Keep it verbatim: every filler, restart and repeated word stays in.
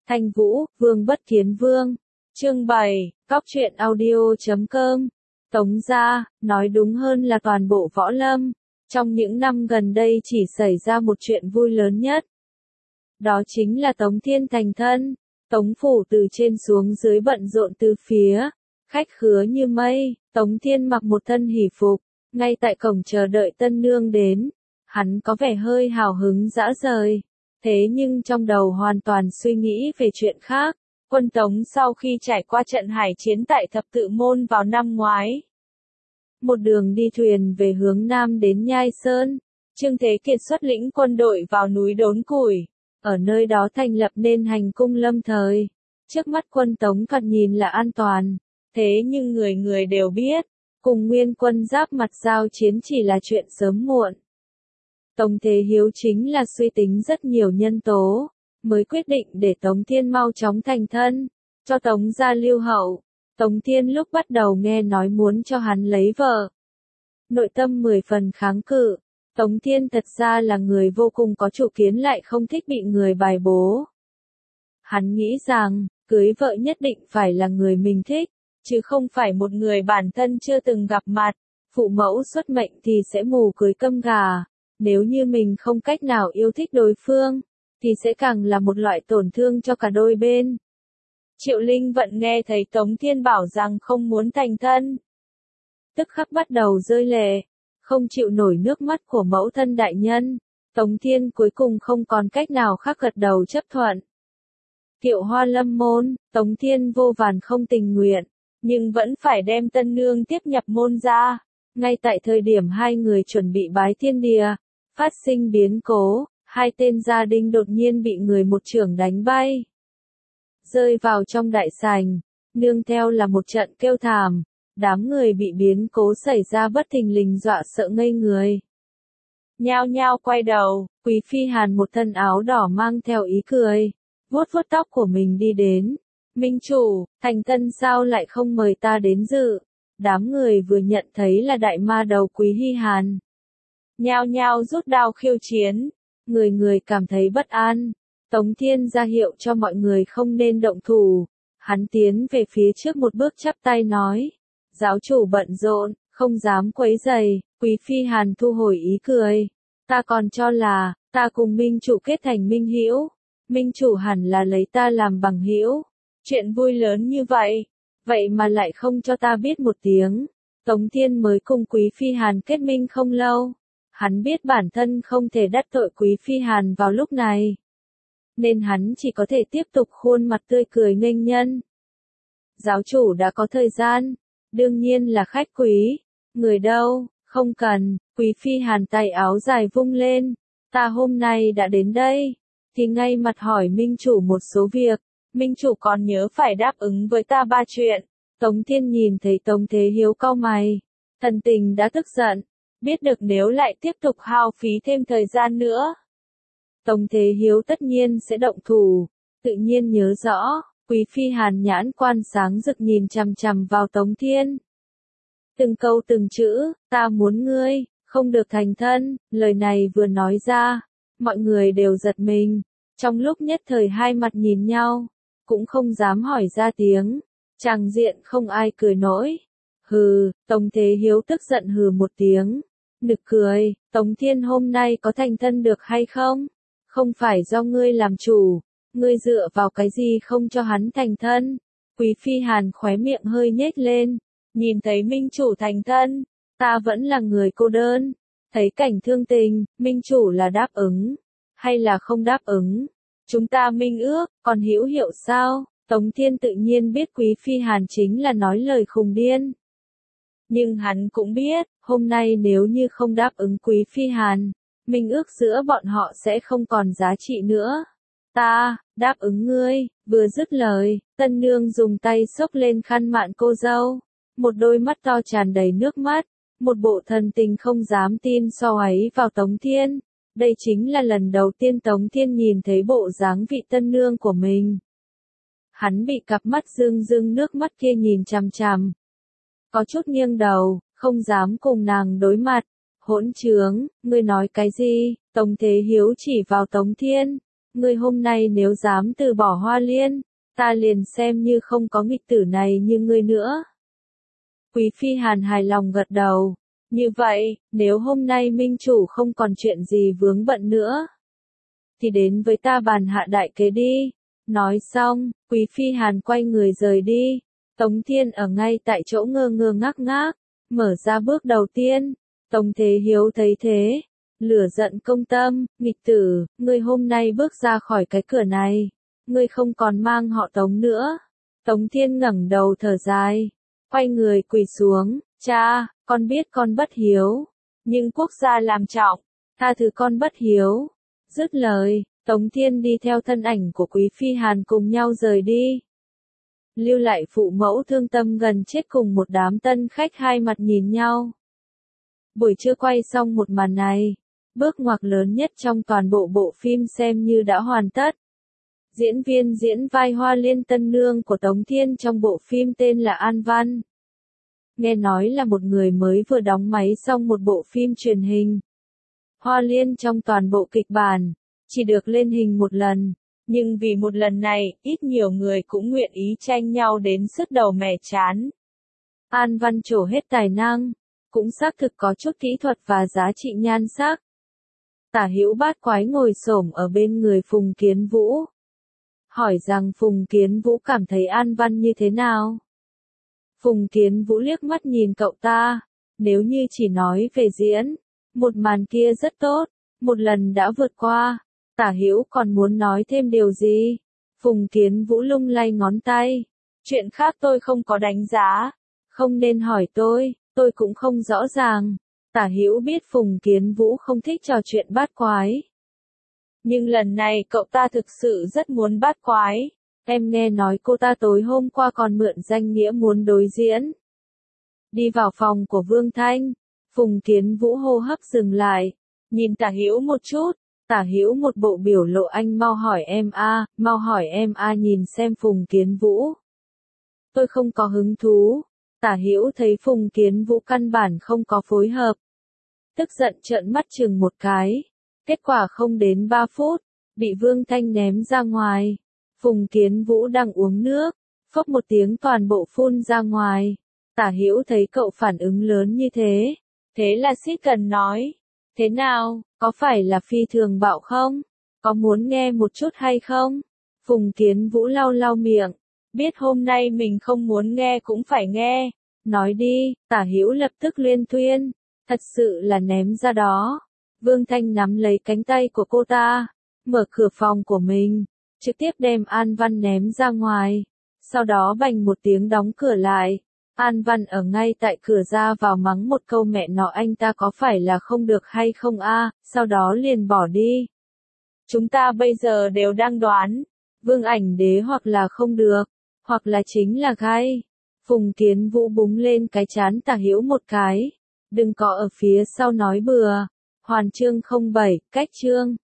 Thanh Vũ, Vương Bất Kiến Vương. Chương bảy, Cóc truyện audio chấm com. Tống gia, nói đúng hơn là toàn bộ võ lâm. Trong những năm gần đây chỉ xảy ra một chuyện vui lớn nhất. Đó chính là Tống Thiên thành thân. Tống phủ từ trên xuống dưới bận rộn từ phía. Khách khứa như mây, Tống Thiên mặc một thân hỷ phục. Ngay tại cổng chờ đợi tân nương đến. Hắn có vẻ hơi hào hứng dã rời. Thế nhưng trong đầu hoàn toàn suy nghĩ về chuyện khác. Quân Tống sau khi trải qua trận hải chiến tại Thập Tự Môn vào năm ngoái. Một đường đi thuyền về hướng Nam đến Nhai Sơn. Trương Thế Kiệt xuất lĩnh quân đội vào núi Đốn Củi. Ở nơi đó thành lập nên hành cung lâm thời. Trước mắt quân Tống thoạt nhìn là an toàn. Thế nhưng người người đều biết. Cùng Nguyên quân giáp mặt giao chiến chỉ là chuyện sớm muộn. Tống Thế Hiếu chính là suy tính rất nhiều nhân tố, mới quyết định để Tống Thiên mau chóng thành thân, cho Tống gia lưu hậu. Tống Thiên lúc bắt đầu nghe nói muốn cho hắn lấy vợ. Nội tâm mười phần kháng cự, Tống Thiên thật ra là người vô cùng có chủ kiến lại không thích bị người bài bố. Hắn nghĩ rằng, cưới vợ nhất định phải là người mình thích, chứ không phải một người bản thân chưa từng gặp mặt. Phụ mẫu xuất mệnh thì sẽ mù cưới câm gà. Nếu như mình không cách nào yêu thích đối phương, thì sẽ càng là một loại tổn thương cho cả đôi bên. Triệu Linh Vận nghe thấy Tống Thiên bảo rằng không muốn thành thân. Tức khắc bắt đầu rơi lệ, không chịu nổi nước mắt của mẫu thân đại nhân. Tống Thiên cuối cùng không còn cách nào khác gật đầu chấp thuận. Kiệu Hoa lâm môn, Tống Thiên vô vàn không tình nguyện, nhưng vẫn phải đem tân nương tiếp nhập môn ra. Ngay tại thời điểm hai người chuẩn bị bái thiên địa, phát sinh biến cố, hai tên gia đình đột nhiên bị người một chưởng đánh bay. Rơi vào trong đại sảnh, nương theo là một trận kêu thảm, đám người bị biến cố xảy ra bất thình lình dọa sợ ngây người. Nhao nhao quay đầu, Quý Phi Hàn một thân áo đỏ mang theo ý cười, vuốt vuốt tóc của mình đi đến. Minh chủ, thành thân sao lại không mời ta đến dự? Đám người vừa nhận thấy là đại ma đầu Quý Hy Hàn. Nhao nhao rút đao khiêu chiến, người người cảm thấy bất an. Tống Thiên ra hiệu cho mọi người không nên động thủ. Hắn tiến về phía trước một bước chắp tay nói. Giáo chủ bận rộn, không dám quấy rầy. Quý Phi Hàn thu hồi ý cười. Ta còn cho là, ta cùng Minh chủ kết thành minh hữu. Minh chủ hẳn là lấy ta làm bằng hữu. Chuyện vui lớn như vậy, vậy mà lại không cho ta biết một tiếng. Tống Thiên mới cùng Quý Phi Hàn kết minh không lâu. Hắn biết bản thân không thể đắc tội Quý Phi Hàn vào lúc này. Nên hắn chỉ có thể tiếp tục khuôn mặt tươi cười nghênh nhân. Giáo chủ đã có thời gian. Đương nhiên là khách quý. Người đâu, không cần. Quý Phi Hàn tay áo dài vung lên. Ta hôm nay đã đến đây. Thì ngay mặt hỏi Minh chủ một số việc. Minh chủ còn nhớ phải đáp ứng với ta ba chuyện. Tống Thiên nhìn thấy Tống Thế Hiếu cau mày. Thần tình đã tức giận. Biết được nếu lại tiếp tục hao phí thêm thời gian nữa. Tống Thế Hiếu tất nhiên sẽ động thủ. Tự nhiên nhớ rõ, Quý Phi Hàn nhãn quan sáng rực nhìn chằm chằm vào Tống Thiên. Từng câu từng chữ, ta muốn ngươi, không được thành thân. Lời này vừa nói ra, mọi người đều giật mình. Trong lúc nhất thời hai mặt nhìn nhau, cũng không dám hỏi ra tiếng. Tràng diện không ai cười nổi. Hừ, Tống Thế Hiếu tức giận hừ một tiếng. Nực cười, Tống Thiên hôm nay có thành thân được hay không? Không phải do ngươi làm chủ. Ngươi dựa vào cái gì không cho hắn thành thân? Quý Phi Hàn khóe miệng hơi nhếch lên. Nhìn thấy Minh chủ thành thân, ta vẫn là người cô đơn. Thấy cảnh thương tình, Minh chủ là đáp ứng, hay là không đáp ứng? Chúng ta minh ước, còn hữu hiệu sao? Tống Thiên tự nhiên biết Quý Phi Hàn chính là nói lời khùng điên. Nhưng hắn cũng biết, hôm nay nếu như không đáp ứng Quý Phi Hàn, minh ước giữa bọn họ sẽ không còn giá trị nữa. Ta, đáp ứng ngươi. Vừa dứt lời, tân nương dùng tay xốc lên khăn mạn cô dâu. Một đôi mắt to tràn đầy nước mắt, một bộ thần tình không dám tin so ấy vào Tống Thiên. Đây chính là lần đầu tiên Tống Thiên nhìn thấy bộ dáng vị tân nương của mình. Hắn bị cặp mắt rưng rưng nước mắt kia nhìn chằm chằm. Có chút nghiêng đầu, không dám cùng nàng đối mặt. Hỗn trướng, ngươi nói cái gì? Tống Thế Hiếu chỉ vào Tống Thiên. ngươi hôm nay nếu dám từ bỏ Hoa Liên, ta liền xem như không có nghịch tử này như ngươi nữa. Quý Phi Hàn hài lòng gật đầu. Như vậy, nếu hôm nay minh chủ không còn chuyện gì vướng bận nữa, thì đến với ta bàn hạ đại kế đi. Nói xong, Quý Phi Hàn quay người rời đi. Tống Thiên ở ngay tại chỗ ngơ ngơ ngác ngác, mở ra bước đầu tiên. Tống Thế Hiếu thấy thế, lửa giận công tâm, nghịch tử, ngươi hôm nay bước ra khỏi cái cửa này, ngươi không còn mang họ Tống nữa. Tống Thiên ngẩng đầu thở dài, quay người quỳ xuống, cha, con biết con bất hiếu, nhưng quốc gia làm trọng, tha thứ con bất hiếu. Dứt lời, Tống Thiên đi theo thân ảnh của Quý Phi Hàn cùng nhau rời đi. Lưu lại phụ mẫu thương tâm gần chết cùng một đám tân khách hai mặt nhìn nhau. Buổi trưa quay xong một màn này, bước ngoặt lớn nhất trong toàn bộ bộ phim xem như đã hoàn tất. Diễn viên diễn vai Hoa Liên tân nương của Tống Thiên trong bộ phim tên là An Văn. Nghe nói là một người mới vừa đóng máy xong một bộ phim truyền hình. Hoa Liên trong toàn bộ kịch bản, chỉ được lên hình một lần, nhưng vì một lần này, ít nhiều người cũng nguyện ý tranh nhau đến sứt đầu mẻ trán. An Văn trổ hết tài năng, cũng xác thực có chút kỹ thuật và giá trị nhan sắc. Tả Hữu Bát Quái ngồi xổm ở bên người Phùng Kiến Vũ, hỏi rằng Phùng Kiến Vũ cảm thấy An Văn như thế nào. Phùng Kiến Vũ liếc mắt nhìn cậu ta, nếu như chỉ nói về diễn, một màn kia rất tốt, một lần đã vượt qua. Tả Hữu còn muốn nói thêm điều gì? Phùng Kiến Vũ lung lay ngón tay. Chuyện khác tôi không có đánh giá. Không nên hỏi tôi, tôi cũng không rõ ràng. Tả Hữu biết Phùng Kiến Vũ không thích trò chuyện bát quái. Nhưng lần này cậu ta thực sự rất muốn bát quái. Em nghe nói cô ta tối hôm qua còn mượn danh nghĩa muốn đối diễn. Đi vào phòng của Vương Thanh, Phùng Kiến Vũ hô hấp dừng lại, nhìn Tả Hữu một chút. Tả Hữu một bộ biểu lộ anh mau hỏi em a, mau hỏi em a nhìn xem Phùng Kiến Vũ. Tôi không có hứng thú. Tả Hữu thấy Phùng Kiến Vũ căn bản không có phối hợp. Tức giận trợn mắt chừng một cái. Kết quả không đến ba phút, bị Vương Thanh ném ra ngoài. Phùng Kiến Vũ đang uống nước, phốc một tiếng toàn bộ phun ra ngoài. Tả Hữu thấy cậu phản ứng lớn như thế, thế là xít cần nói. Thế nào, có phải là phi thường bạo không? Có muốn nghe một chút hay không? Phùng Kiến Vũ lau lau miệng, biết hôm nay mình không muốn nghe cũng phải nghe. Nói đi, Tả Hữu lập tức liên tuyên, thật sự là ném ra đó. Vương Thanh nắm lấy cánh tay của cô ta, mở cửa phòng của mình, trực tiếp đem An Văn ném ra ngoài. Sau đó bành một tiếng đóng cửa lại. An Văn ở ngay tại cửa ra vào mắng một câu mẹ nó anh ta có phải là không được hay không a, sau đó liền bỏ đi. Chúng ta bây giờ đều đang đoán, Vương Ảnh Đế hoặc là không được, hoặc là chính là gai. Phùng Kiến Vũ búng lên cái trán Tả Hữu một cái. Đừng có ở phía sau nói bừa. Hoàn chương không bảy, cách chương.